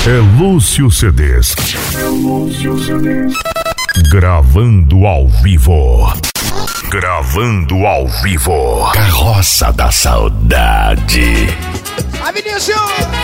É Lúcio CDs. Gravando ao vivo. Gravando ao vivo. Carroça da Saudade. A Vinícius!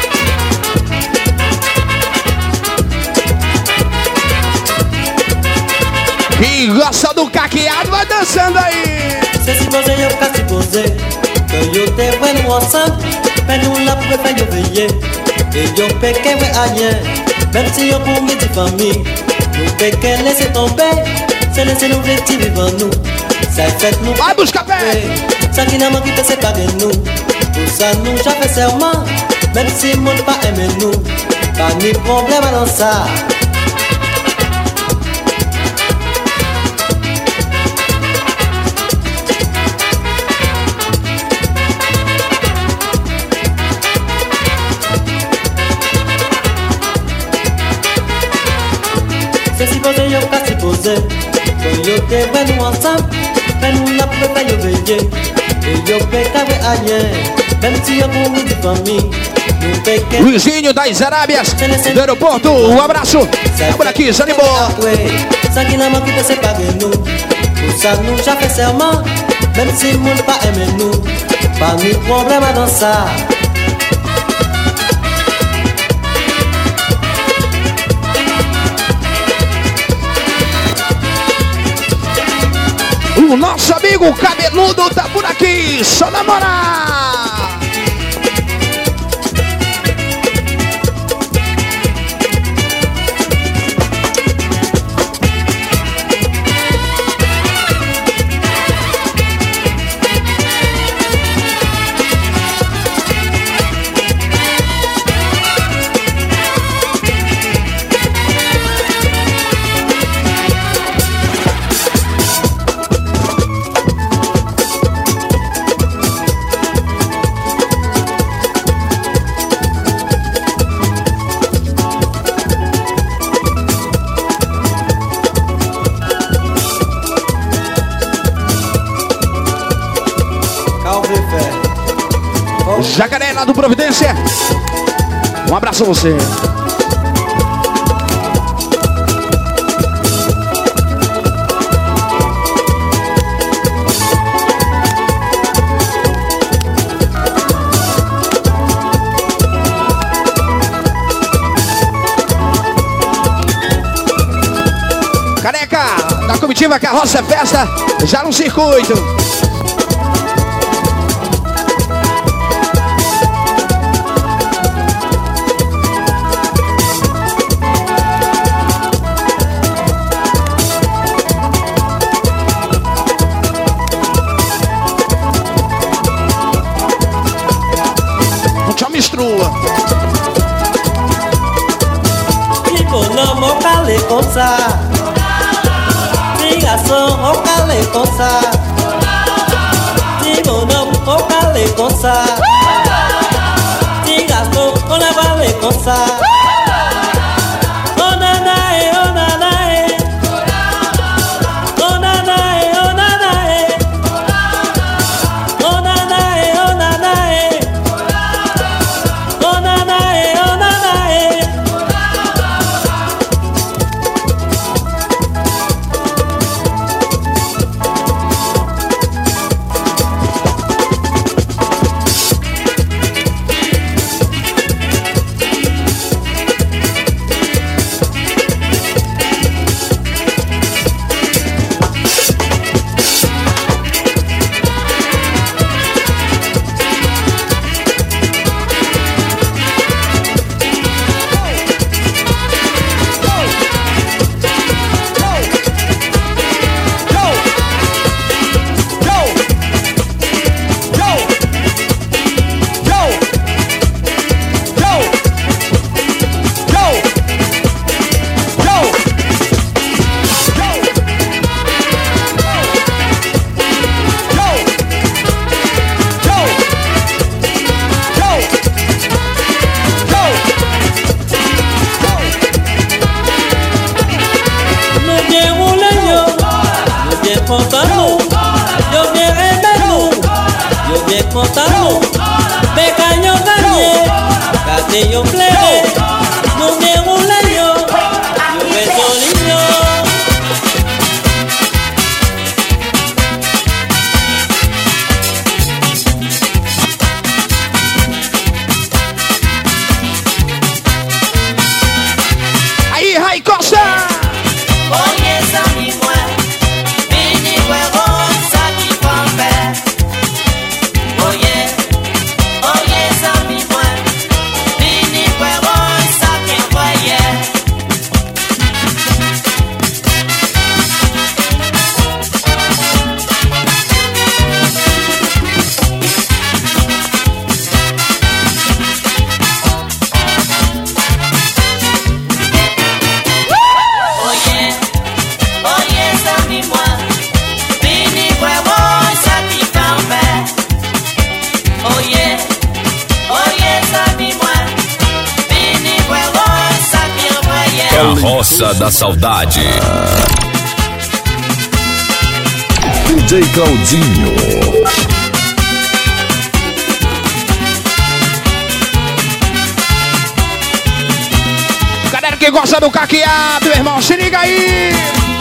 Quem gosta do caqueado vai dançando aí. C'est si posé, yo qu'à si posé. Que yo te bueno ensemble. Mais nous la pouvons faire yo veiller. Et yo péqué ouais ailleurs. Même si yo pour mes familles. Nous péqué laisser tomber. C'est laisser nous vêtir vivant nous. Ça fait nous. Vai buscar pé. Ça qui n'a manqué de séparer nous. Pour ça nous j'ai fait serment. Même si mon pas aimé nous. Pas ni problème dans ça. C'est si posé, yo qu'à si posé. Que yo te bueno ensemble. Mais nous la pouvons faire yo veiller. Et yo péqué ouais ailleurs. Même si yo pour mes familles. Nous péqué. Luizinho das Arábias, do aeroporto, um abraço. É por aqui, Zanimbo. Ça qui n'a manqué de séparer nous. Pour ça nous j'ai fait serment. Même si mon pas aimé nous. Pas ni problème dans ça. O nosso amigo cabeludo tá por aqui, só namorar. Jacaré lá do Providência. Um abraço a você. Careca, da comitiva Carroça é Festa, já no circuito. Comme ça, petit garçon, on calait comme ça, petit bonhomme, on calait comme ça, petit garçon, on a parlé comme ça. Oh nanae, oh nanae, oh nanae, oh nanae, oh nanae, oh nanae, oh nanae, oh nanae. Conta-nous, pecanho ganhé, cadê o plebe? Carroça da Saudade. DJ Claudinho. Galera que gosta do caqueado, irmão, se liga aí.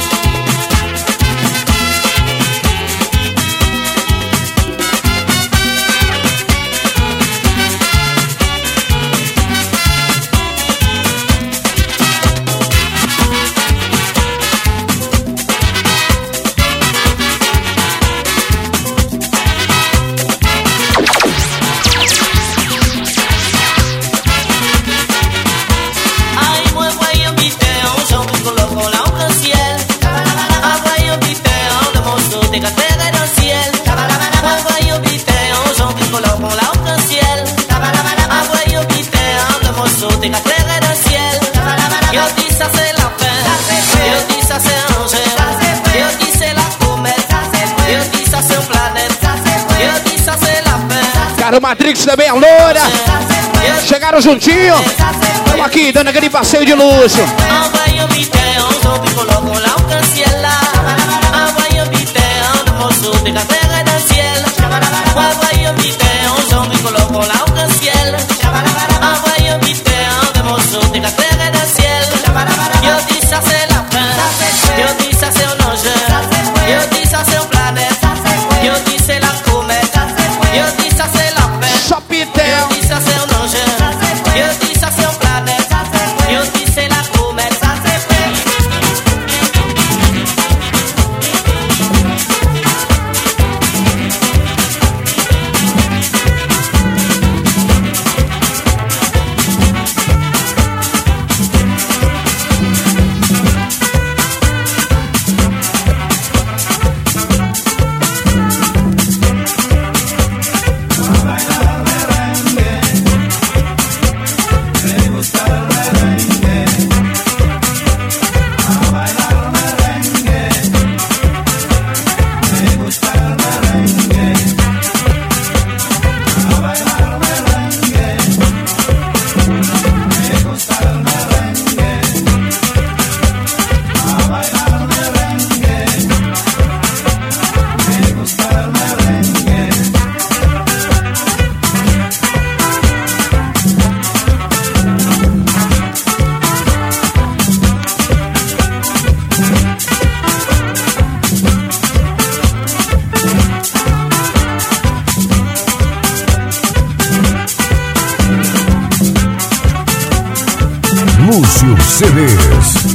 O Matrix também, a loura. Chegaram juntinho. Estamos aqui dando aquele passeio de luxo. Lúcio CDs.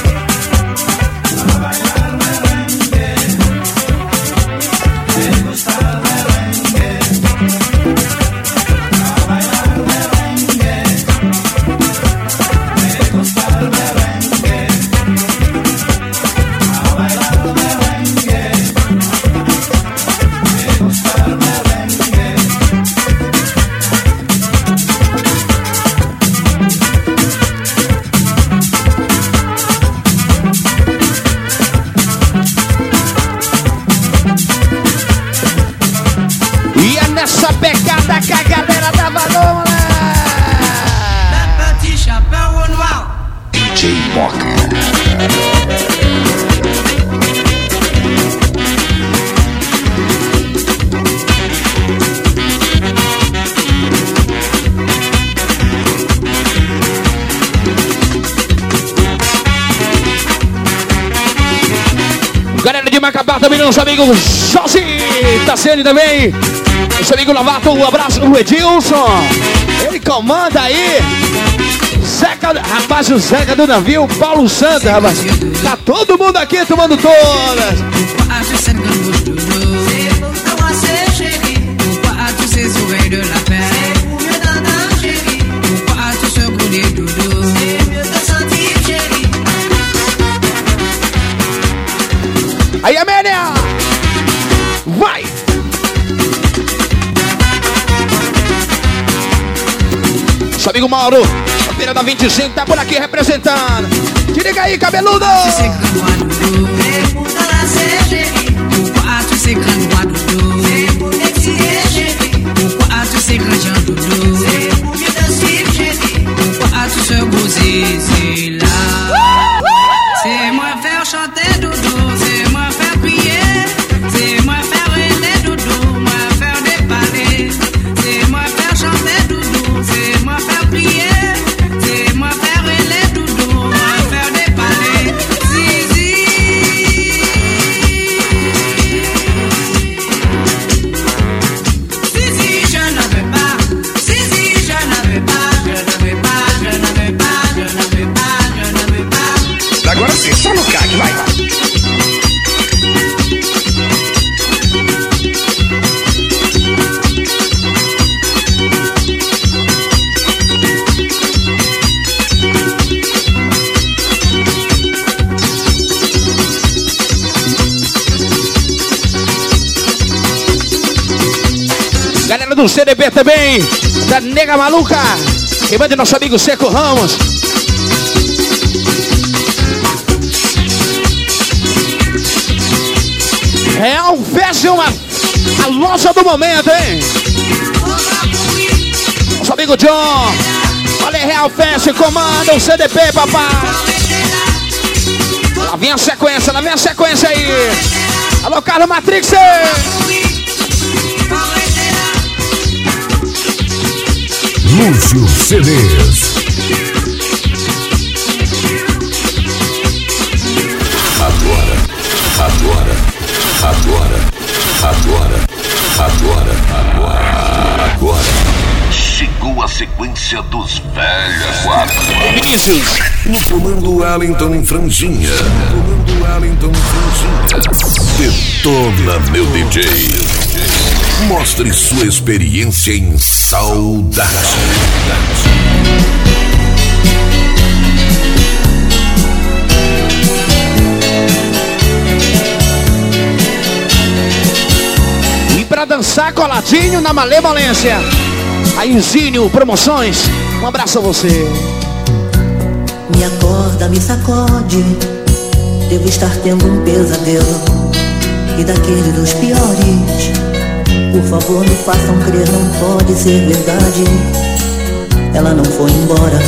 Essa pegada que a galera dá valor, né? Petit chapéu noir. DJ Moca. Galera de Macapá também, nosso amigo José Tassiane também. Nosso amigo Lavato, um abraço pro Edilson. Ele comanda aí. Zeca, rapaz, o Zeca do navio, Paulo Santos, rapaz. Tá todo mundo aqui tomando todas. Aí, Amélia! Vai! Nosso amigo Mauro, a feira da 25 tá por aqui representando. Te liga aí, cabeludo! Galera do CDB também, da Nega Maluca. E manda nosso amigo Seco Ramos. Real Fashion, a loja do momento, hein? Nosso amigo John. Olha aí, Real Fashion, comanda o CDP, papai. Lá vem a sequência, lá vem a sequência aí. Alô, Carlos Matrix. Lúcio CDs. Agora. Chegou a sequência dos velhos guardas. No comando Wellington Franjinha. Detona, meu DJ. Mostre sua experiência em saudade. E pra dançar coladinho na Malevolência, a Inzinho Promoções. Um abraço a você. Me acorda, me sacode. Devo estar tendo um pesadelo, e daquele dos piores. Por favor, me façam crer, não pode ser verdade. Ela não foi embora.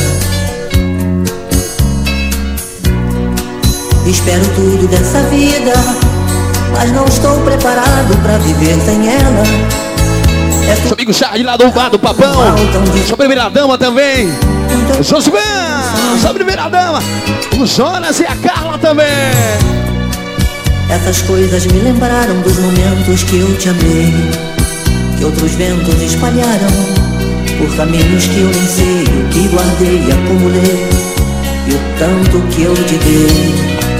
Espero tudo dessa vida, mas não estou preparado pra viver sem ela. Seu amigo Charles lá do bar do Papão. Sua primeira dama também. Josué, sua primeira dama. O Jonas e a Carla também. Essas coisas me lembraram dos momentos que eu te amei, que outros ventos espalharam por caminhos que eu nem sei, o que guardei e acumulei, e o tanto que eu te dei.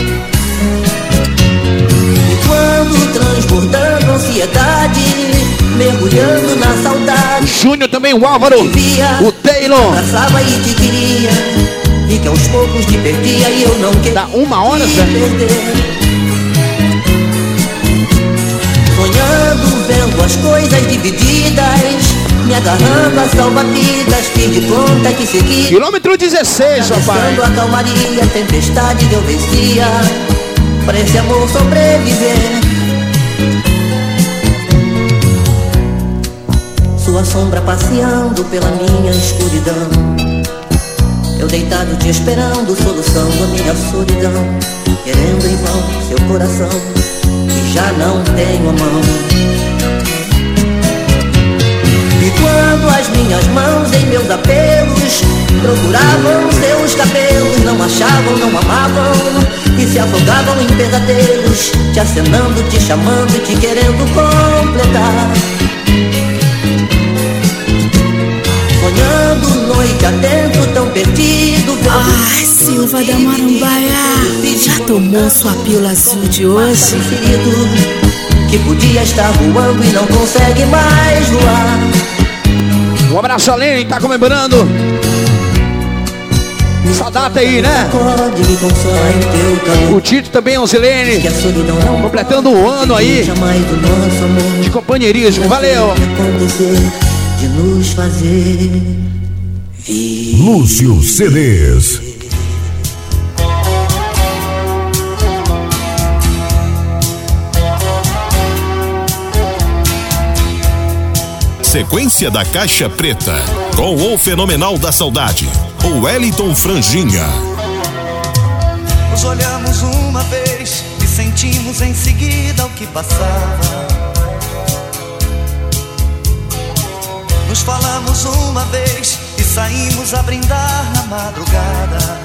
E quando transbordando ansiedade, mergulhando na saudade, Júnior também, o Álvaro, o Taylor, abraçava e te queria, e que aos poucos te perdia e eu não queria. Dá 1 hora, perder. Sonhando, vendo as coisas divididas, me agarrando a salva-vidas, fiz de conta que segui. Quilômetro 16, papai. A calmaria, a tempestade eu vencia, pra esse amor sobreviver. Sua sombra passeando pela minha escuridão, eu deitado te esperando, solução da minha solidão, querendo em vão seu coração, que já não tenho a mão. E quando as minhas mãos em meus apelos procuravam seus cabelos, não achavam, não amavam, e se afogavam em pesadelos, te acenando, te chamando, te querendo completar. Sonhando noite adentro, tão perdido. Ai, Silva da Marambaia, já tomou sua pílula azul de hoje? Que podia estar voando e não consegue mais voar. Um abraço, Alene, tá comemorando essa data aí, né? O Tito também, a Zilene, completando um ano aí de companheirismo. Valeu! De nos fazer Lúcio CDs. Sequência da Caixa Preta, com o Fenomenal da Saudade, o Wellington Franjinha. Nos olhamos uma vez e sentimos em seguida o que passava. Nos falamos uma vez e saímos a brindar na madrugada.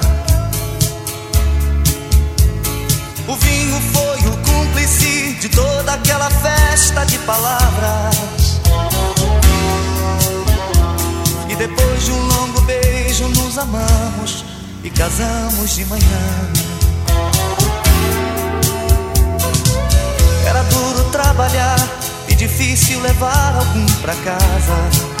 O vinho foi o cúmplice de toda aquela festa de palavras. E depois de um longo beijo nos amamos e casamos de manhã. Era duro trabalhar e difícil levar algum pra casa.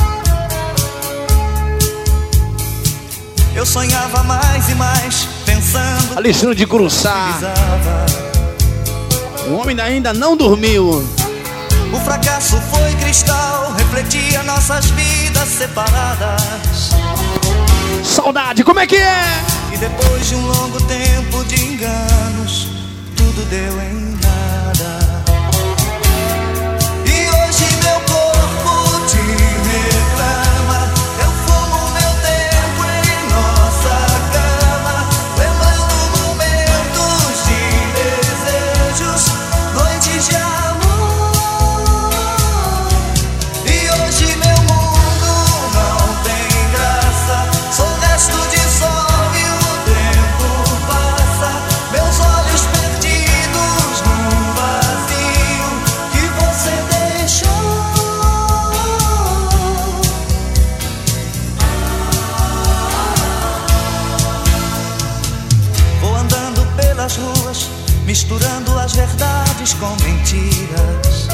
Eu sonhava mais e mais, pensando... Alexandre de Curuçá. O homem ainda não dormiu. O fracasso foi cristal refletia nossas vidas separadas. Saudade, como é que é? E depois de um longo tempo de enganos, tudo deu em nada. E hoje meu corpo te reclama. Eu fumo meu tempo em nossa cama, lembrando momentos de desejos, noites de amor. E hoje meu mundo não tem graça, sou resto de sol e o tempo passa, meus olhos perdidos num vazio que você deixou. Vou andando pelas ruas, misturando as verdades com mentiras.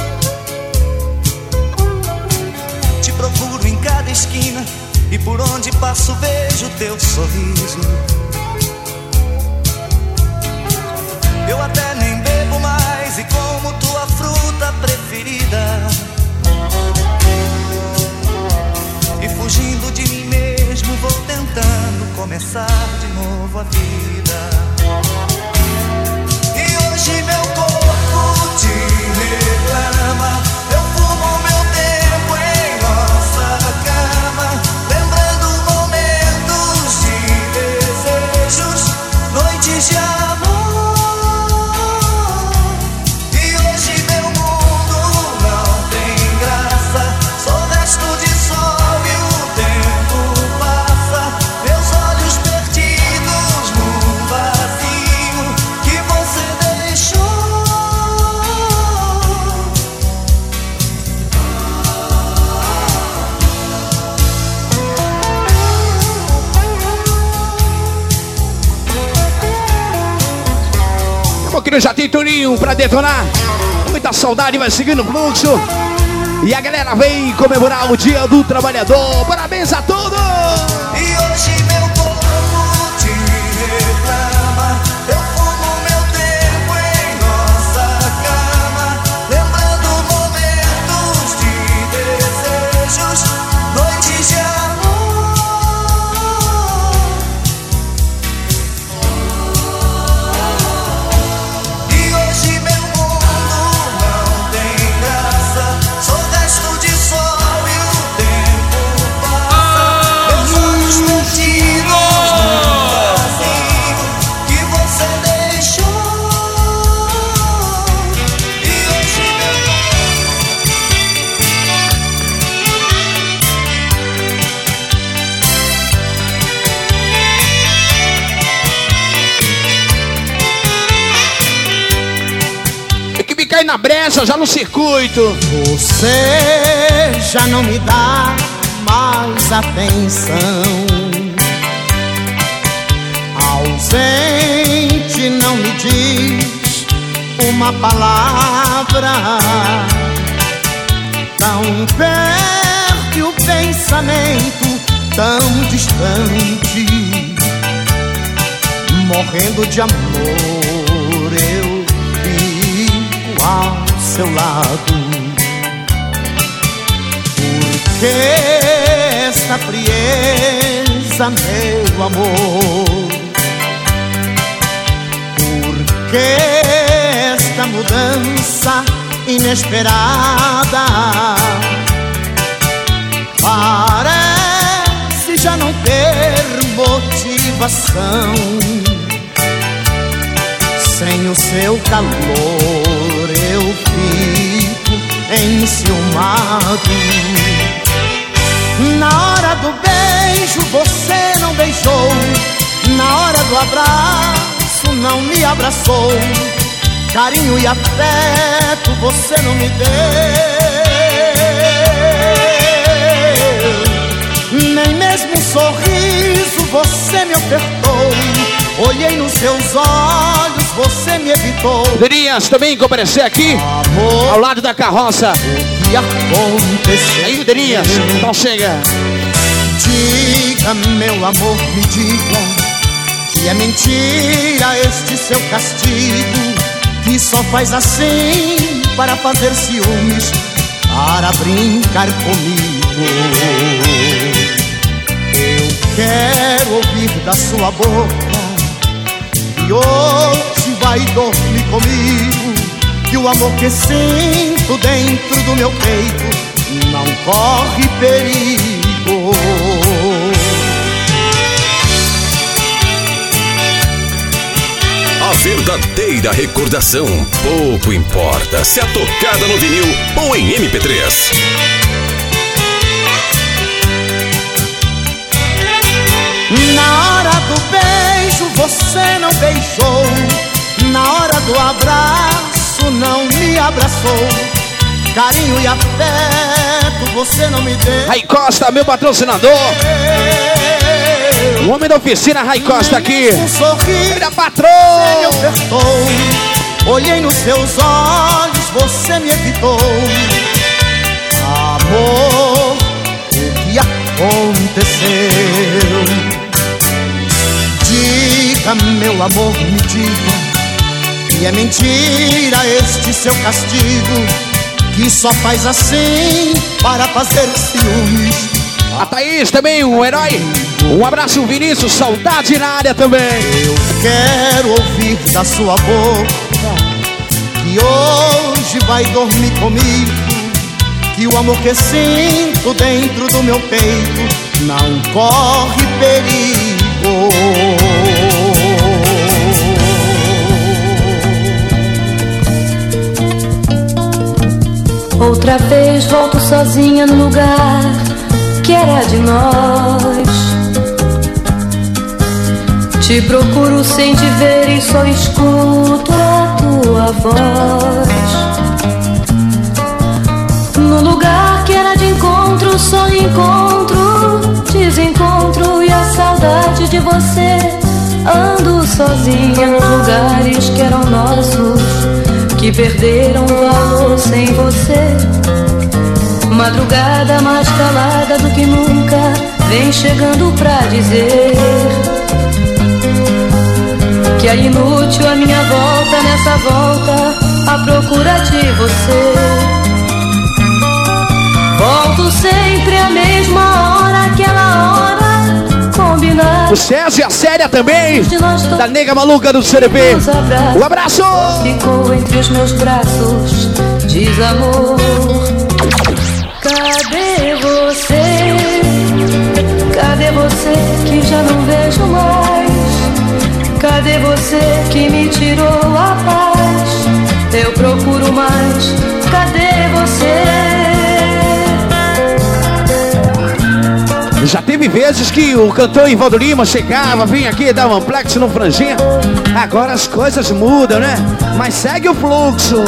Te procuro em cada esquina e por onde passo vejo teu sorriso. Eu até nem bebo mais e como tua fruta preferida. E fugindo de mim mesmo vou tentando começar de novo a vida. E hoje meu corpo te reclama. Eu fumo meu tempo em nossa cama, lembrando momentos de desejos, noites de amor. E hoje meu mundo não tem graça, sou resto de sol e o tempo passa, meus olhos perdidos num vazio que você deixou. Porque já tem Toninho pra detonar. Muita saudade, vai seguindo o fluxo. E a galera vem comemorar o Dia do Trabalhador. Parabéns a todos! E hoje meu corpo te reclama. Eu fumo meu tempo em nossa cama, lembrando momentos de desejos, noites de amor. E hoje meu mundo não tem graça, sou resto de sol e o tempo passa, meus olhos perdidos num vazio que você deixou. E hoje Tem que me cair na brecha, já no circuito. Você já não me dá mais atenção. Ausente, não me diz uma palavra. Tão perto e o pensamento tão distante. Morrendo de amor, eu fico ao seu lado. Por que esta frieza, meu amor? Por que esta mudança inesperada? Parece já não ter motivação. Sem o seu calor eu fico enciumado. Na hora do beijo você não beijou, na hora do abraço não me abraçou. Carinho e afeto você não me deu. Nem mesmo um sorriso você me ofertou. Olhei nos seus olhos, você me evitou. Derias também comparecer aqui, Amor, ao lado da carroça. o que aconteceu? Aí, Derias, então chega. Diga, meu amor, me diga que é mentira este seu castigo, que só faz assim para fazer ciúmes, para brincar comigo. Eu quero ouvir da sua boca que hoje vai dormir comigo, que o amor que sinto dentro do meu peito não corre perigo. A verdadeira recordação, pouco importa se é tocada no vinil ou em MP3. Na hora do beijo você não beijou, na hora do abraço não me abraçou, carinho e afeto você não me deu. Rai Costa, meu patrocinador, o homem da oficina Rai Costa aqui. Um sorriso, ele é patrão. Você me ofertou, olhei nos seus olhos, você me evitou. Amor, o que aconteceu? Diga, meu amor, me diga, que é mentira este seu castigo, que só faz assim para fazer ciúmes. A Thaís também, um herói. Um abraço, Vinícius, saudade na área também. Eu quero ouvir da sua boca que hoje vai dormir comigo, que o amor que sinto dentro do meu peito não corre perigo. Outra vez volto sozinha no lugar que era de nós. Te procuro sem te ver e só escuto a tua voz. No lugar que era de encontro, só encontro desencontro e a saudade de você. Ando sozinha nos lugares que eram nossos, que perderam valor sem você. Madrugada mais calada do que nunca vem chegando pra dizer que é inútil a minha volta nessa volta à procura de você. Volto sempre à mesma hora, aquela hora combinada. O César e a Célia também, da Nega Maluca do CDP. Um abraço! Ficou entre os meus braços, diz amor. Cadê você? Cadê você que já não vejo mais? Cadê você que me tirou a paz? Eu procuro mais. Cadê você? Já teve vezes que o cantor Ivaldo Lima chegava, vinha aqui, dava um amplex no franjinha. Agora as coisas mudam, né? Mas segue o fluxo.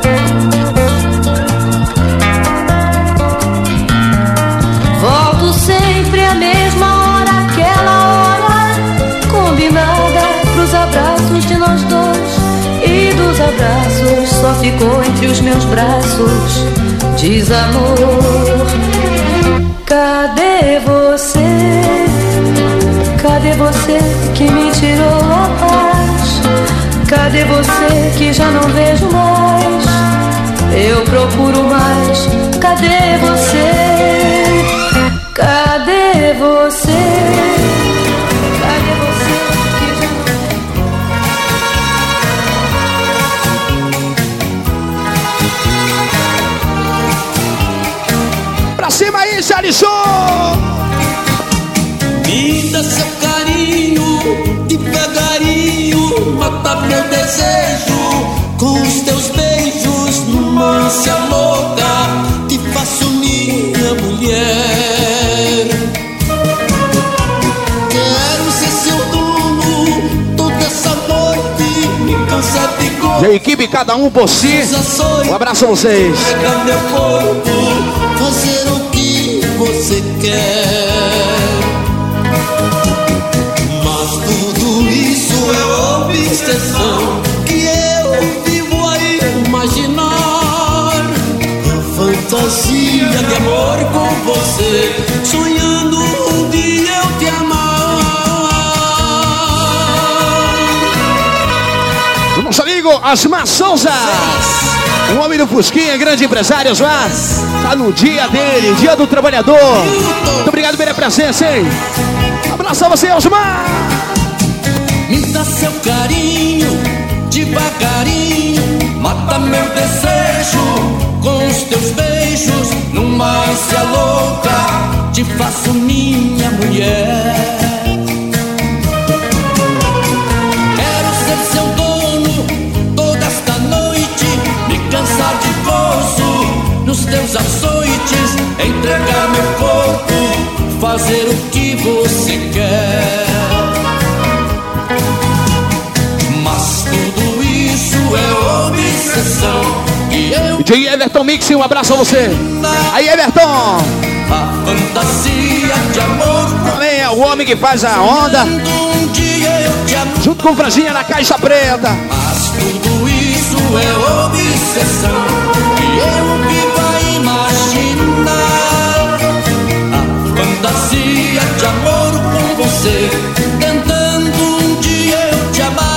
Volto sempre à mesma hora, aquela hora combinada, pros abraços de nós dois. E dos abraços só ficou entre os meus braços, diz amor. Cadê você? Cadê você que me tirou a paz? Cadê você que já não vejo mais? Eu procuro mais. Cadê você? Cadê você? Cadê você que já não... Pra cima aí, Jalisson! Me dá seu carinho, devagarinho, mata meu desejo com os teus beijos, numa ânsia louca, te faço minha mulher. Quero ser seu dono toda essa noite, me cansa de gol. E a equipe, cada um por si. Um abraço a vocês. Pega meu corpo, fazer o que você quer. Mas tudo isso é obsessão que eu vivo a imaginar. A fantasia de amor com você, sonhando um dia eu te amar. O nosso amigo Asmar Souza. O homem do Fusquinha, grande empresário, Osmar. Tá no dia dele, dia do trabalhador. Muito obrigado pela presença, hein? Abraço a você, Osmar. Me dá seu carinho, devagarinho. Mata meu desejo com os teus beijos. Numa ânsia louca, te faço minha mulher. Quero ser seu dono toda esta noite. Me cansar de gozo nos teus açoites. Entregar meu corpo, fazer o que você quer. Mas tudo isso é obsessão. E eu DJ Everton Mix, um abraço a você. Aí, Everton. A fantasia de amor. Também é o homem que faz a onda. Um dia eu te amo. Junto com Franzinha na Caixa Preta. Mas tudo isso é obsessão. E eu vivo a imaginar a fantasia de amor com você. Tentando um dia eu te amar.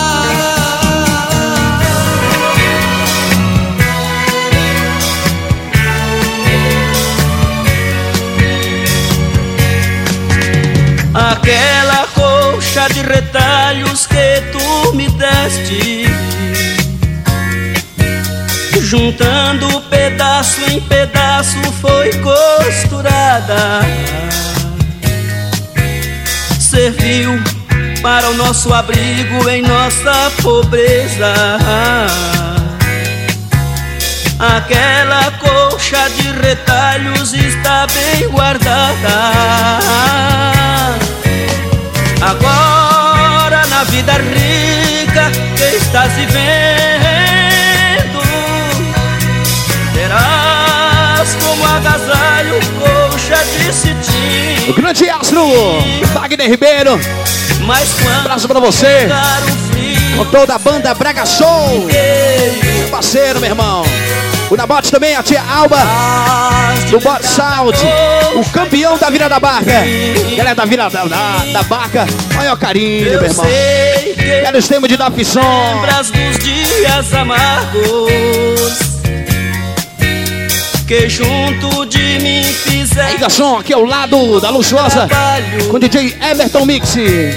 Aquela colcha de retalhos que tu me deste, juntando pedaço em pedaço, foi costurada. Serviu para o nosso abrigo em nossa pobreza. Aquela colcha de retalhos está bem guardada. Agora na vida rica que estás vivendo, terás como agasalho colcha de cetim. O grande astro Wagner Ribeiro. Mas um abraço pra você. Com toda a banda Brega Show. Meu parceiro, meu irmão. O Nabote também, a tia Alba do Bot Sound, o campeão da Vila da Barca. Ela é da Vila da Barca. Olha o carinho, meu irmão. Quero os temas de Davi Som. Lembras dos dias amargos que junto de mim fizeram. Aí, garçom, aqui ao lado da Luxuosa, com o DJ Everton Mix.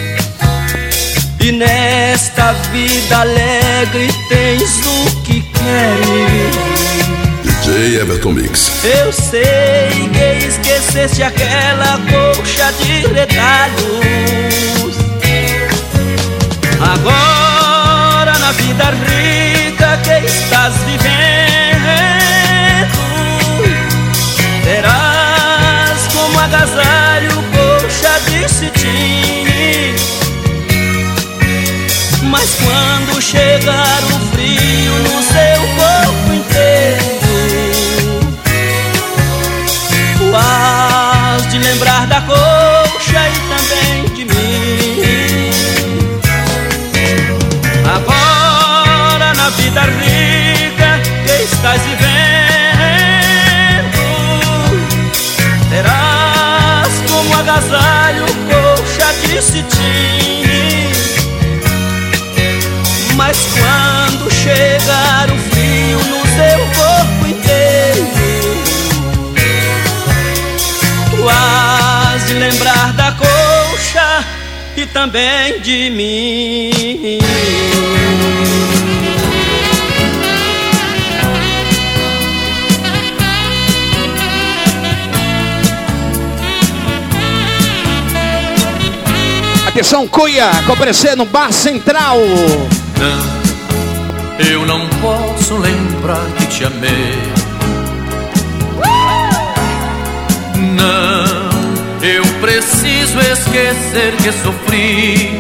E nesta vida alegre tens o que queres. DJ Everton Mix. Eu sei que esqueceste aquela colcha de retalhos. Agora na vida rica que estás vivendo, terás como agasalho colcha de cetim. Mas quando chegar o frio no seu corpo inteiro, hás de lembrar da colcha e também de mim. Agora na vida rica que estás vivendo, terás como agasalho colcha de cetim. Mas quando chegar o frio no seu corpo inteiro, tu hás de lembrar da colcha e também de mim. Atenção, Cuia, comparecer no Bar Central. Não, eu não posso lembrar que te amei. Não, eu preciso esquecer que sofri.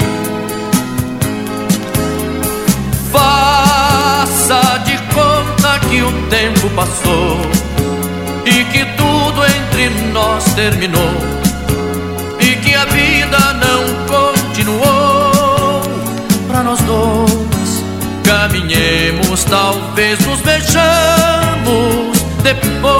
Faça de conta que o tempo passou e que tudo entre nós terminou e que a vida não continuou pra nós dois. Caminhemos, talvez nos beijamos depois.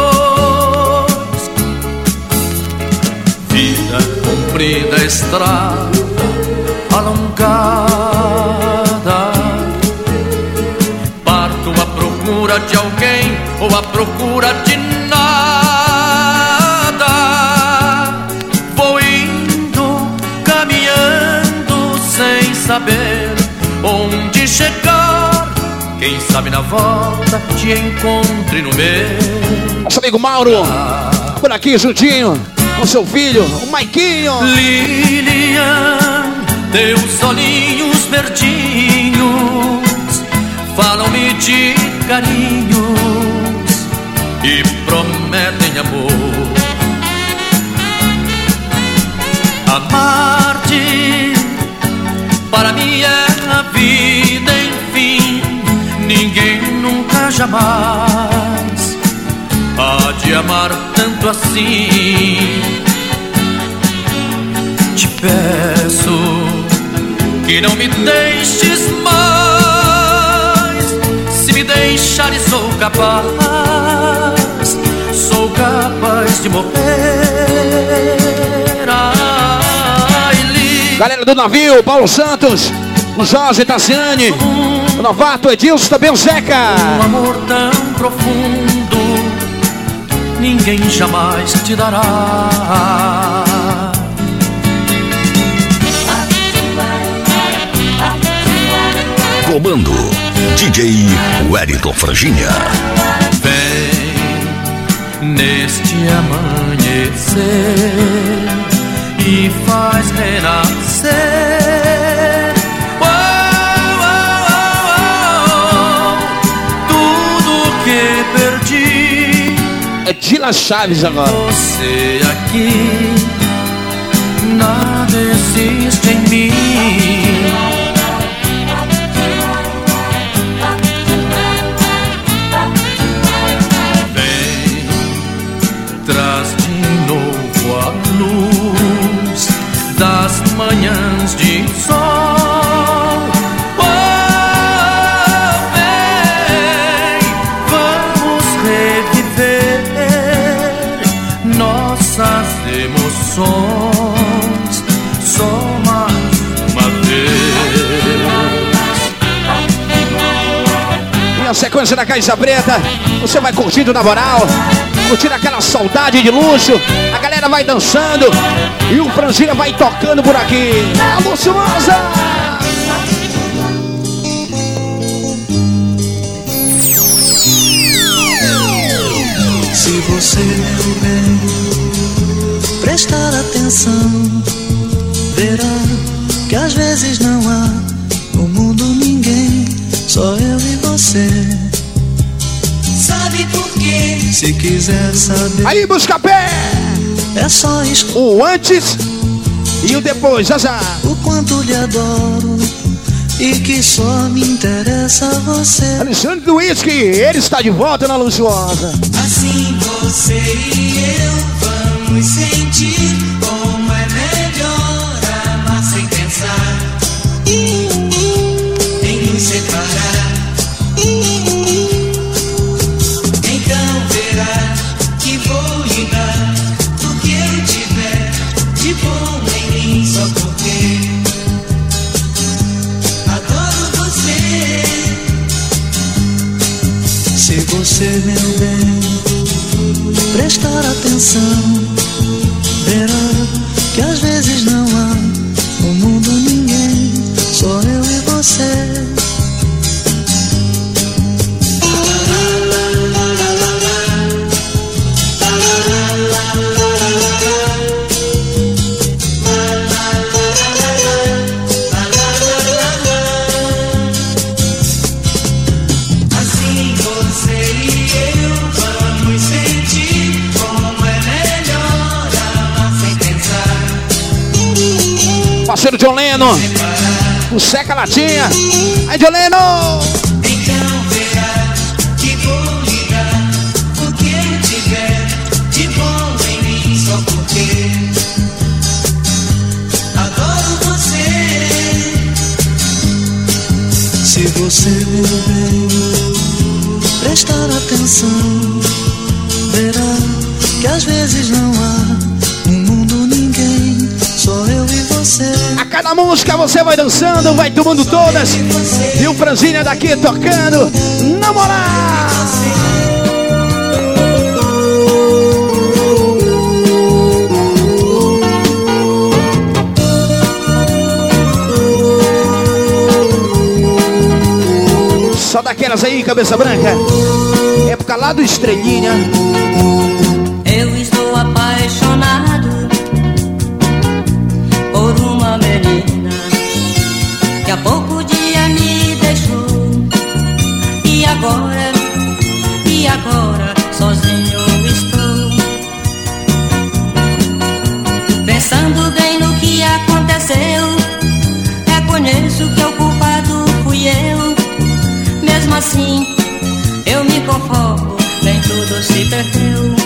Vida comprida, estrada alongada, parto à procura de alguém à procura de nada. Vou indo, caminhando sem saber onde chegar. Quem sabe na volta te encontre no meu. Nosso amigo Mauro, por aqui juntinho com seu filho, o Maiquinho. Lilian, teus olhinhos verdinhos falam-me de carinhos e prometem amor. Amar-te para mim é a vida, enfim. Ninguém nunca jamais há de amar tanto assim. Te peço que não me deixes mais. Se me deixares sou capaz de morrer. Galera do navio, Paulo Santos, o Jorge Tassiane, o novato Edilson, também o Zeca. Um amor tão profundo ninguém jamais te dará. Comando DJ Wellington Franjinha. Vem neste amanhecer e faz renascer tudo que perdi. É Dila Chaves agora. Você aqui, nada existe em mim. Traz de novo a luz das manhãs de sol. Oh, vem, vamos reviver nossas emoções só mais uma vez. E a sequência da Caixa Preta, você vai curtindo na moral, curtindo aquela saudade de luxo, a galera vai dançando e o Franjinha vai tocando por aqui. É, Lúcio Moza! Se você, meu bem, prestar atenção, verá que às vezes não há no mundo ninguém, só eu e você. Sabe por quê? Se quiser saber. Aí, busca pé! É só escutar o antes e o depois, já já. O quanto lhe adoro e que só me interessa você. Alexandre do Whisky, ele está de volta na Luxuosa. Assim você e eu vamos sentir como é melhor amar sem pensar em nos separar. Você, meu bem, prestar atenção, verá que às vezes não há no mundo ninguém, só eu e você. Parceiro John Lennon, o Seca Latinha. Aí, John Lennon! Então verá que vou lhe dar o que eu tiver de bom em mim, só porque adoro você. Se você, meu bem, prestar atenção, verá que às vezes não há no mundo ninguém, só eu e você. A cada música você vai dançando, vai tomando todas. E o Franjinha daqui tocando na moral. meninas aí, cabeça branca. Época lá do Estrelinha. Eu estou apaixonado por uma menina que há pouco dia me deixou. E agora sozinho estou, pensando bem no que aconteceu. Reconheço que o culpado fui eu. Mesmo assim eu me conformo, nem tudo se perdeu.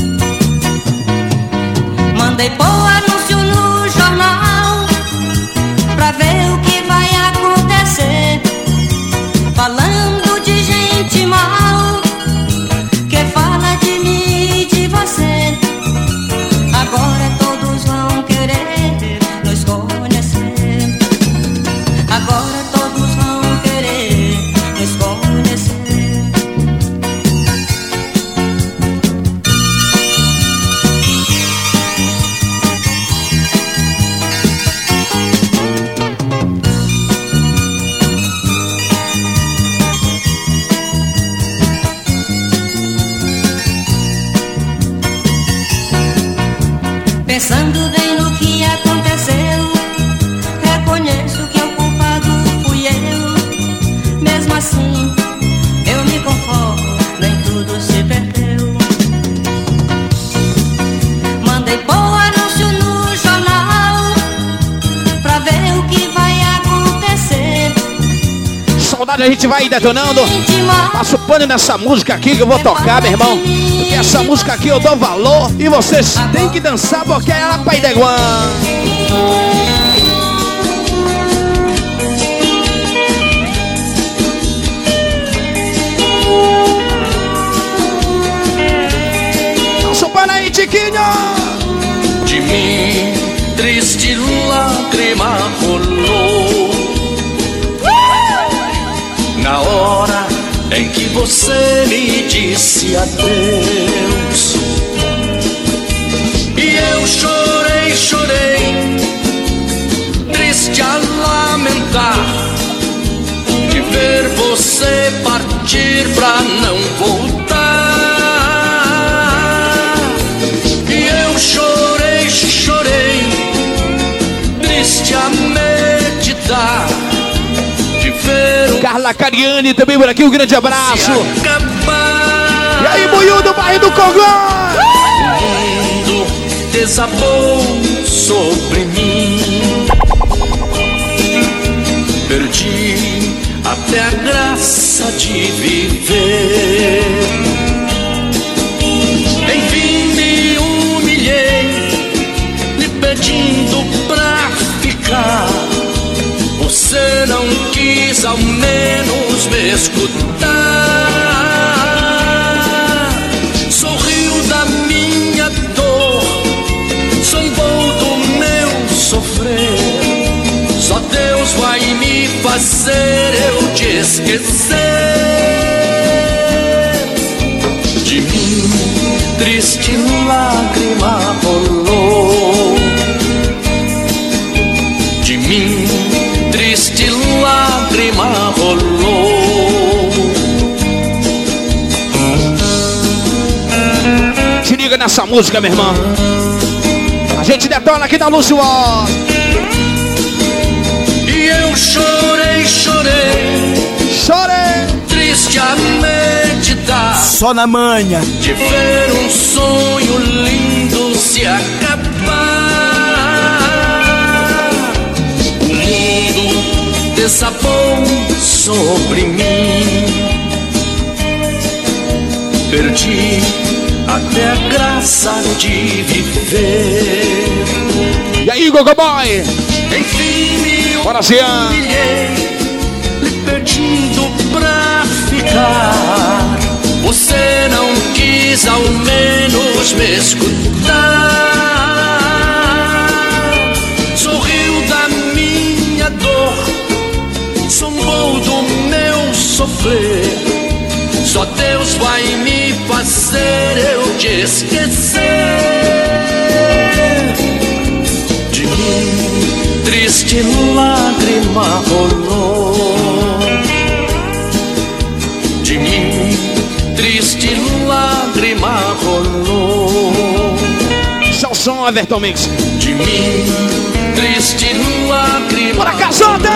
Mandei pôr anúncio no jornal pra ver o que vai acontecer, falando de gente mal que fala de mim e de você. Agora todos vão querer nos conhecer. Agora todos vão querer nos conhecer. Pensando bem no que aconteceu, reconheço que o culpado fui eu. Mesmo assim, eu me conformo, nem tudo se perdeu. Mandei pôr anúncio no jornal pra ver o que vai acontecer. Saudade, a gente vai detonando. Passo pano nessa música aqui que eu vou tocar, meu irmão. Porque essa música aqui eu dou valor e vocês têm que dançar porque é a Pai Deguan. Passo pano aí, Tiquinho. De mim, triste lágrima rolou na hora em que você me disse adeus. E eu chorei, triste a lamentar de ver você partir pra não voltar. E eu chorei, triste a meditar de ver o Carla Cariani também por aqui, um grande abraço. E aí, Buiú do bairro do Congó. O mundo desabou sobre mim. Perdi até a graça de viver. Enfim me humilhei, lhe pedindo pra ficar. Você não quis ao menos me escutar. Sorriu da minha dor, zombou do meu sofrer. Só Deus vai me fazer eu te esquecer. De mim, triste lágrima rolou. De mim, triste lágrima rolou. Se liga nessa música, meu irmão. A gente detona aqui na Lúcio. E eu chorei, triste a meditar. Só na manha de ver um sonho lindo se acabar. O mundo desabou sobre mim. Perdi até a graça de viver. E aí, Gogoboy? Enfim me bora, humilhei, lhe pedindo pra ficar. Você não quis ao menos me escutar. Sorriu da minha dor, zombou do meu sofrer. Só Deus vai me fazer eu te esquecer. De mim, triste lágrima rolou. rolou. Só o som, Everton Mix. De mim, triste lágrima. Bora, Casota!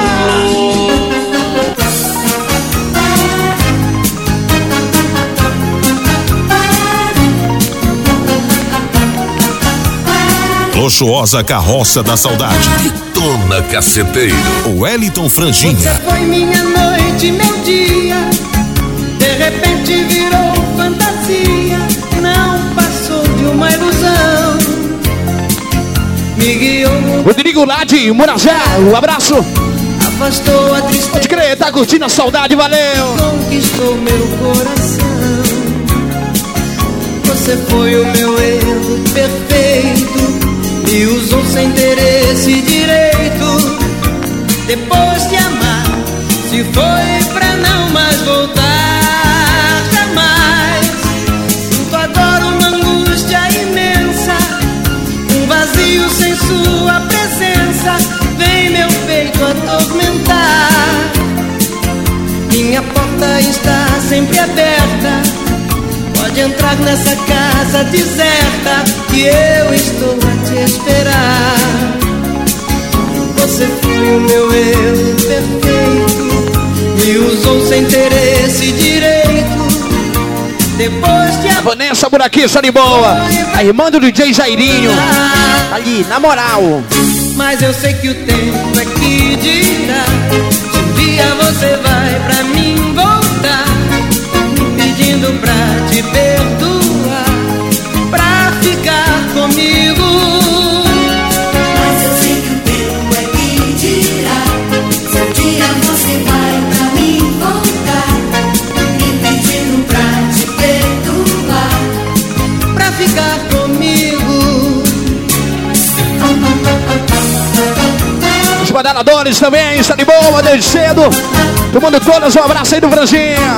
Luxuosa Carroça da Saudade. Dona Caceteiro. O Wellington Franjinha. Você foi minha noite, meu dia. De repente virou fantasia. Não passou de uma ilusão. Me guiou. Rodrigo lá de Murajá, um abraço. Afastou a tristeza. Pode crer, tá curtindo a saudade, valeu. Conquistou meu coração. Você foi o meu erro perfeito. Me usou sem ter esse direito. Depois de amar, se foi pra não mais voltar jamais. Sinto agora uma angústia imensa, um vazio sem sua presença. Vem meu peito atormentar. Minha porta está sempre aberta. Pode entrar nessa casa deserta, que eu estou a te esperar. Você foi o meu erro perfeito. Me usou sem ter esse direito. Depois de Vanessa por aqui, só de boa. A irmã do DJ Jairinho. Ali, na moral. Mas eu sei que o tempo é que dirá. Se um dia você vai pra mim voltar, pedindo pra te perdoar, pra ficar comigo. Mas eu sei que o tempo é que dirá. Se um dia você vai pra mim voltar, me pedindo pra te perdoar, pra ficar comigo. Os badaladores também, está de boa, desde cedo. Tomando todas, um abraço aí do Franjinha.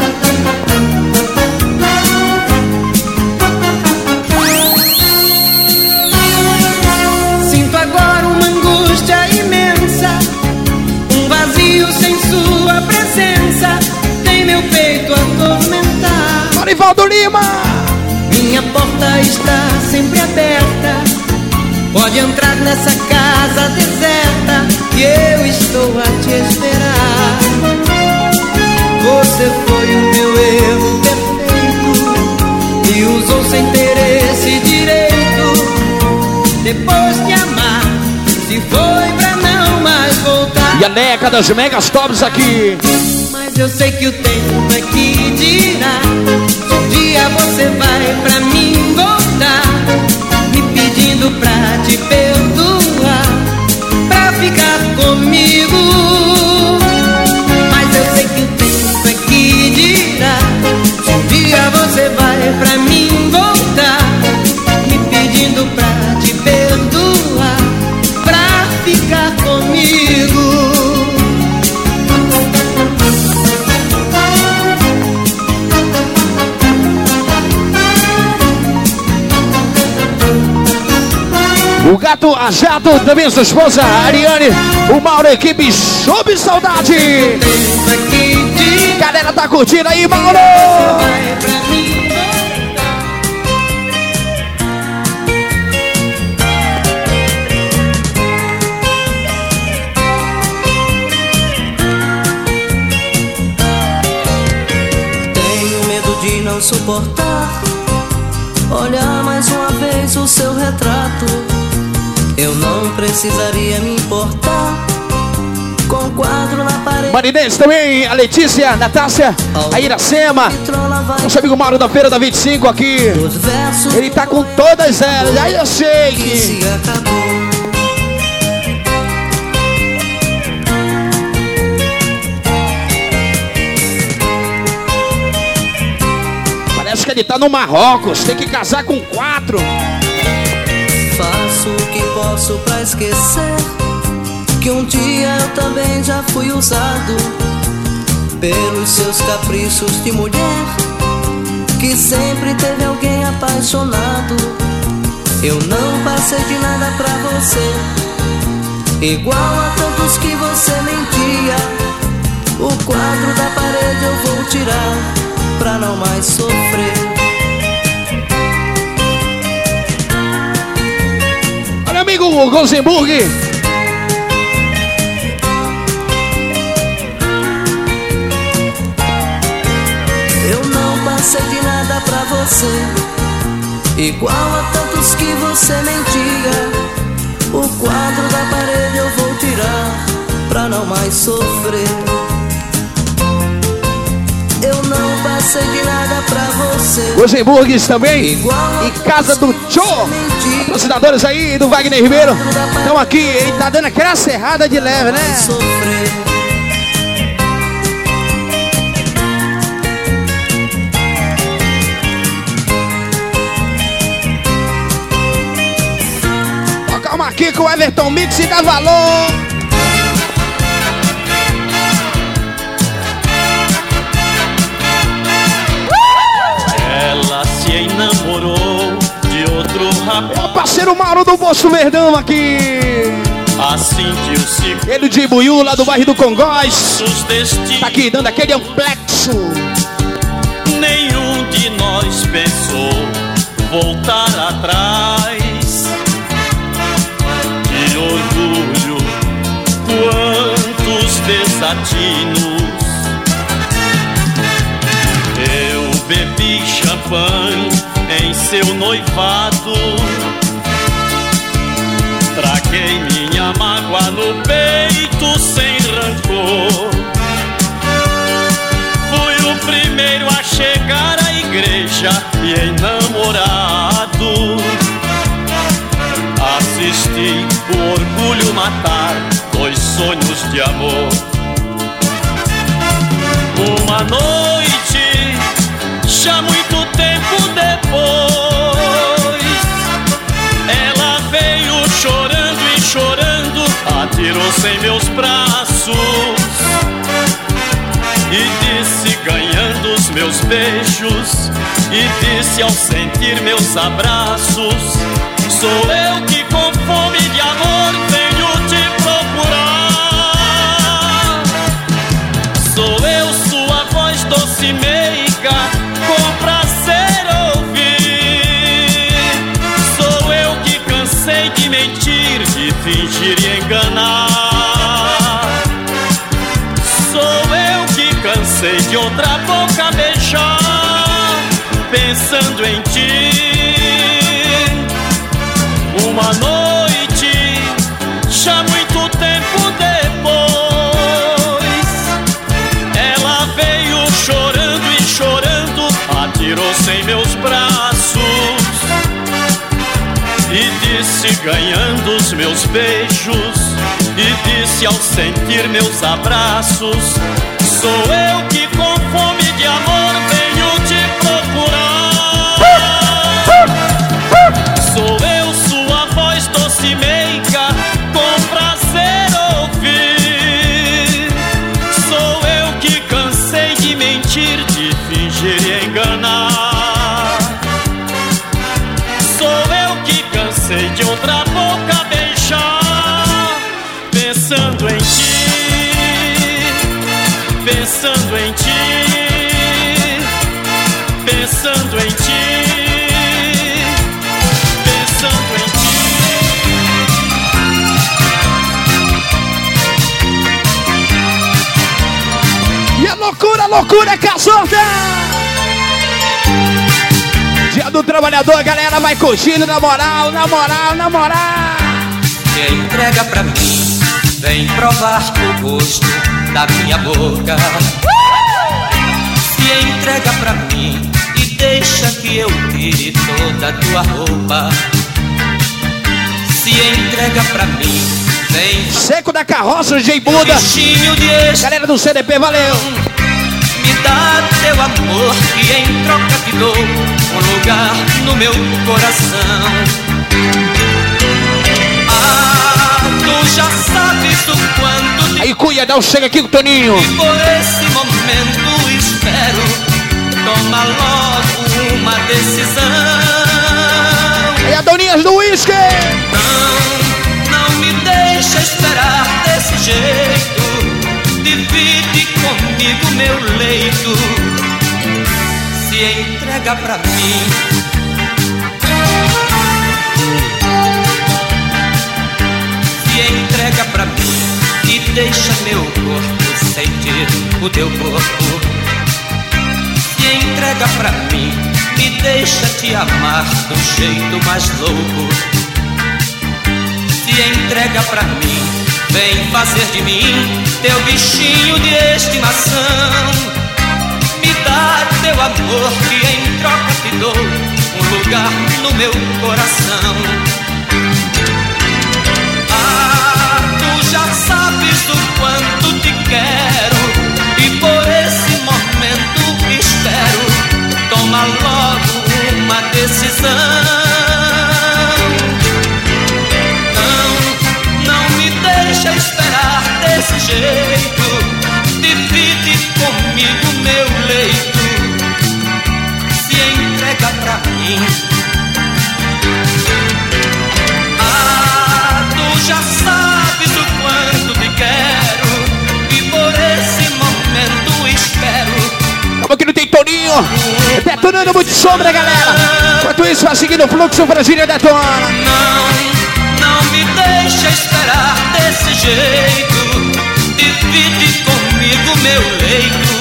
Sinto agora uma angústia imensa, um vazio sem sua presença. Tem meu peito a atormentar. Marivaldo Lima! Minha porta está sempre aberta. Pode entrar nessa casa deserta, que eu estou a te esperar. Você foi o meu erro perfeito. Me usou sem ter esse direito. Depois de amar, se foi pra não mais voltar. E a Neca das Megas Tops aqui. Mas eu sei que o tempo é que dirá. Se um dia você vai pra mim voltar, me pedindo pra te perdoar, pra ficar comigo. Mas eu sei que o tempo é que dirá. Se um dia você vai pra mim voltar, me pedindo pra te perdoar, pra ficar comigo. O gato a jato, também sua esposa Ariane. O Mauro, equipe sob saudade. Galera tá curtindo aí, Mauro. Tenho medo de não suportar olhar mais uma vez o seu retrato. Eu não precisaria me importar com o quadro na parede. Marinense também, a Letícia, a Natácia, a Iracema. Nosso amigo Mauro da Feira da 25 aqui. Ele tá com todas elas, aí eu sei que... Parece que ele tá no Marrocos, tem que casar com 4. Faço o que posso pra esquecer que um dia eu também já fui usado pelos seus caprichos de mulher, que sempre teve alguém apaixonado. Eu não passei de nada pra você, igual a tantos que você mentia. O quadro da parede eu vou tirar pra não mais sofrer. amigo Rosenburg. Eu não passei de nada pra você, igual a tantos que você mentia. O quadro da parede eu vou tirar pra não mais sofrer. Eu não passei de nada pra você. Rosenburgs também. E Casa do Tchô. Patrocinadores aí do Wagner Ribeiro. Estão aqui, ele tá dando aquela serrada de leve, né? Calma aqui com o Everton Mix e dá valor. Ela se enamorou de outro rapaz. É o parceiro Mauro do Poço Verdão aqui. Assim que o ciclo. Ele de Ibuiú, lá do bairro do Congós. Tá aqui dando aquele amplexo. Nenhum de nós pensou voltar atrás. Que orgulho, quantos desatinos. Eu bebi champanhe em seu noivado. Traguei minha mágoa no peito sem rancor. Fui o primeiro a chegar à igreja e enamorado. Assisti o orgulho matar 2 sonhos de amor. Uma noite, já muito tempo depois, ela veio chorando e chorando, atirou-se em meus braços e disse, ganhando os meus beijos, e disse ao sentir meus abraços: sou eu que com fome de amor venho te procurar. Sou eu sua voz doce e meiga, com prazer ouvir. Sou eu que cansei de mentir, de fingir e enganar. Sou eu que cansei de outra boca beijar, pensando em ti. Uma noite, já muito tempo depois, ela veio chorando e chorando, atirou-se em meus braços e disse, ganhando os meus beijos, e disse ao sentir meus abraços: sou eu que com fome de amor venho te procurar. Sou eu sua voz doce e meiga, com prazer ouvir. Sou eu que cansei de mentir, de fingir e enganar. Sou eu que cansei de outra boca beijar, pensando em ti, pensando em ti, pensando em ti. E a loucura, loucura é caçorda! Dia do trabalhador, a galera vai curtindo na moral, na moral, na moral. Se entrega pra mim, vem provar o gosto da minha boca. Se entrega pra mim e deixa que eu tire toda a tua roupa. Se entrega pra mim, vem. Seco da carroça, J. Buda. Galera do CDP, valeu. Me dá teu amor que em troca te dou um lugar no meu coração. Ah, tu já sabes o quanto. Aí, Cuiadão, chega aqui com o Toninho. E por esse momento espero. Toma logo uma decisão. Aí, a Doninhas do Whisky. Não me deixa esperar desse jeito. Divide comigo meu leito. Se entrega pra mim. deixa meu corpo sentir o teu corpo. Se entrega pra mim, me deixa te amar do jeito mais louco. Se entrega pra mim, vem fazer de mim teu bichinho de estimação. Me dá teu amor que em troca te dou um lugar no meu coração. Ah, tu já sabes o quanto te quero e por esse momento espero. Toma logo uma decisão. Não me deixa esperar desse jeito. Divide comigo meu leito. Se entrega pra mim. Ah, tu já sabes o quanto te quero e por esse momento espero. Tamo aqui no Tem Toninho, detonando muito sombra, galera. Enquanto isso, vai seguindo o fluxo, Brasília detona. Não me deixa esperar desse jeito. Divide comigo meu leito.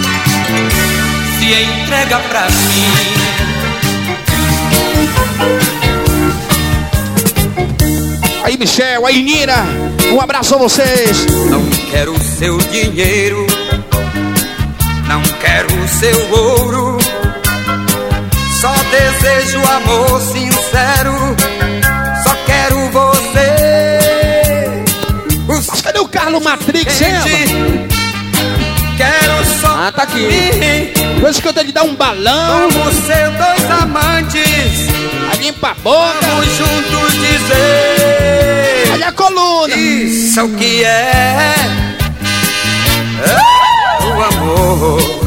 Se entrega pra mim. Aí, Michel, aí, Nira, um abraço a vocês. Não quero seu dinheiro, não quero seu ouro. Só desejo amor sincero. Só quero você. Mas cadê o Carlos Matrix, hein? Quero só. Ah, tá aqui. Depois que eu tenho que dar um balão. Vamos ser dois amantes. A limpa a boca. Vamos juntos dizer. Olha a coluna. Isso é o que é o amor.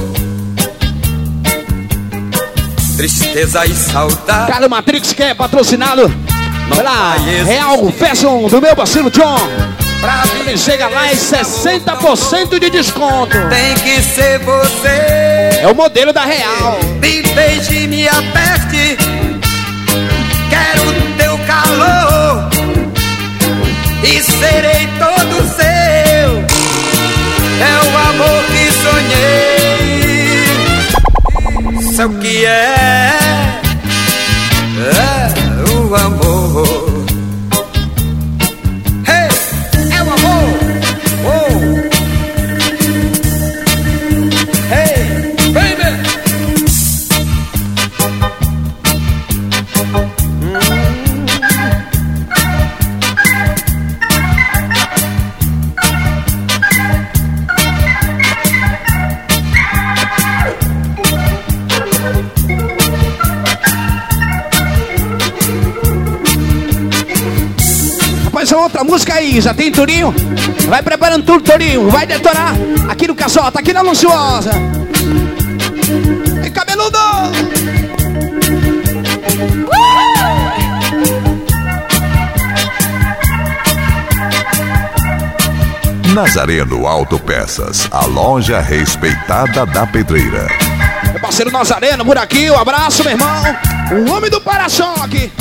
Tristeza e saudade. Carlos Matrix, que é patrocinado pela Real Fashion do meu parceiro John. Ele chega lá em 60% de desconto. Tem que ser você. É o modelo da Real. Me beije, me aperte. Quero teu calor e serei todo seu. É o amor que sonhei. Isso é o que é o amor. Outra música aí, já tem Torinho? Vai preparando tudo, Torinho. Vai detonar aqui no Casota, aqui na Luxuosa. E cabeludo! Nazareno Autopeças, a loja respeitada da Pedreira. Meu parceiro Nazareno, por aqui, um abraço, meu irmão. O homem do para-choque.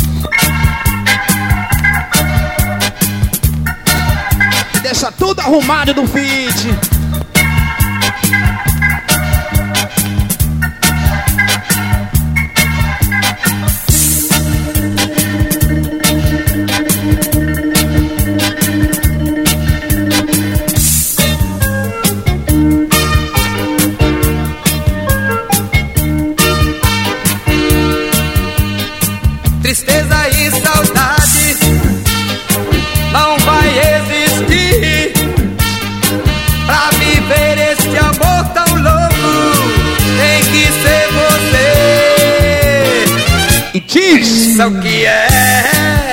Deixa tudo arrumado no feed. Tristeza e saudade não vai existir. Pra viver este amor tão louco, tem que ser você. E diz: isso é o que é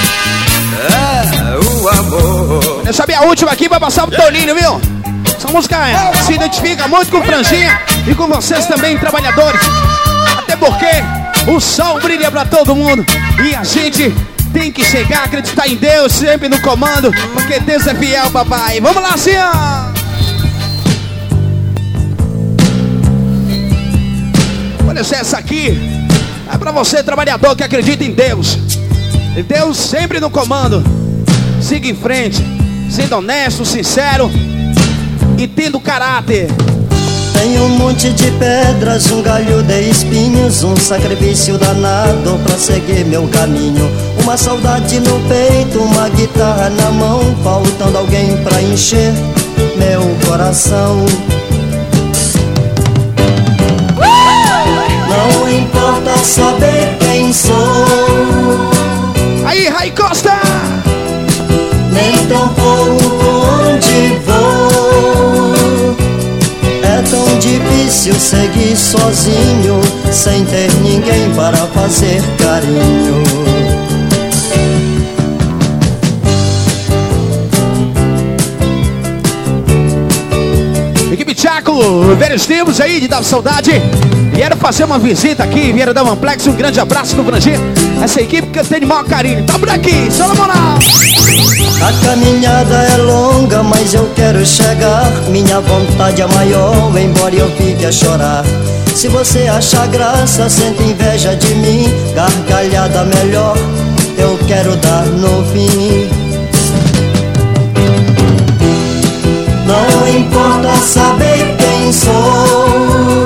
o amor. Eu sabia a última aqui, vai passar pro Toninho, viu? Essa música se identifica muito com o Franjinha e com vocês também, trabalhadores. Até porque o sol brilha pra todo mundo e a gente tem que chegar, acreditar em Deus, sempre no comando, porque Deus é fiel, papai. Vamos lá, assim, ó. Olha só, essa aqui é pra você, trabalhador, que acredita em Deus. E Deus sempre no comando. Siga em frente. sendo honesto, sincero e tendo caráter. Tem um monte de pedras, um galho de espinhos, um sacrifício danado pra seguir meu caminho. Uma saudade no peito, uma guitarra na mão, faltando alguém pra encher meu coração. Não importa saber quem sou. Aí, Rai Costa! Nem tampouco onde vou. É tão difícil seguir sozinho, sem ter ninguém para fazer carinho. Equipe Tchaco, velhos tempos aí de dar saudade. Vieram fazer uma visita aqui, vieram dar um amplex, um grande abraço no Brasil. Essa equipe que eu tenho de maior carinho, tá por aqui, só na moral. A caminhada é longa, mas eu quero chegar. Minha vontade é maior, embora eu fique a chorar. Se você achar graça, sente inveja de mim. Gargalhada melhor, eu quero dar no fim. Não importa saber quem sou,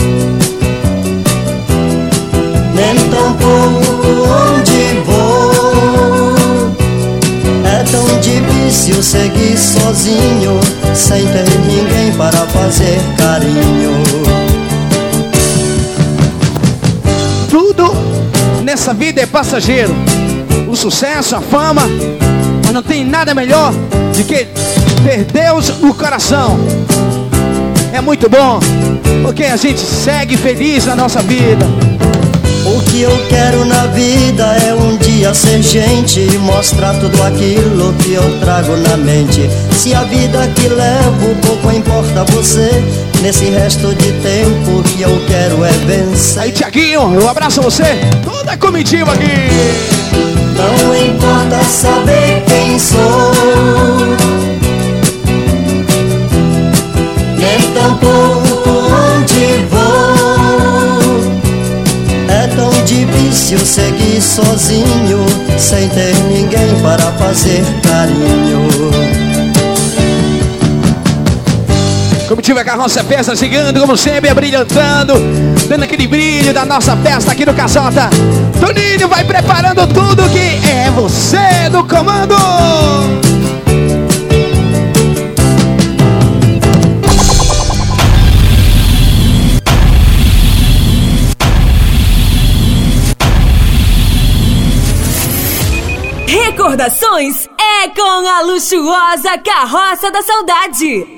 nem tampouco onde vou. É tão difícil seguir sozinho, sem ter ninguém para fazer carinho. Tudo nessa vida é passageiro. O sucesso, a fama, mas não tem nada melhor do que ter Deus no coração. É muito bom, porque a gente segue feliz na nossa vida. O que eu quero na vida é um dia ser gente e mostrar tudo aquilo que eu trago na mente. Se a vida que levo pouco importa você, nesse resto de tempo que eu quero é vencer. Aí, Tiaguinho, eu abraço você, toda a comitiva aqui. Não importa saber quem sou, nem tampouco onde vou. É tão difícil seguir sozinho, sem ter ninguém para fazer carinho. Comitiva Carroça Festa chegando, como sempre, brilhantando, dando aquele brilho da nossa festa aqui no Casota. Toninho vai preparando tudo que é você no comando. Recordações é com a luxuosa Carroça da Saudade.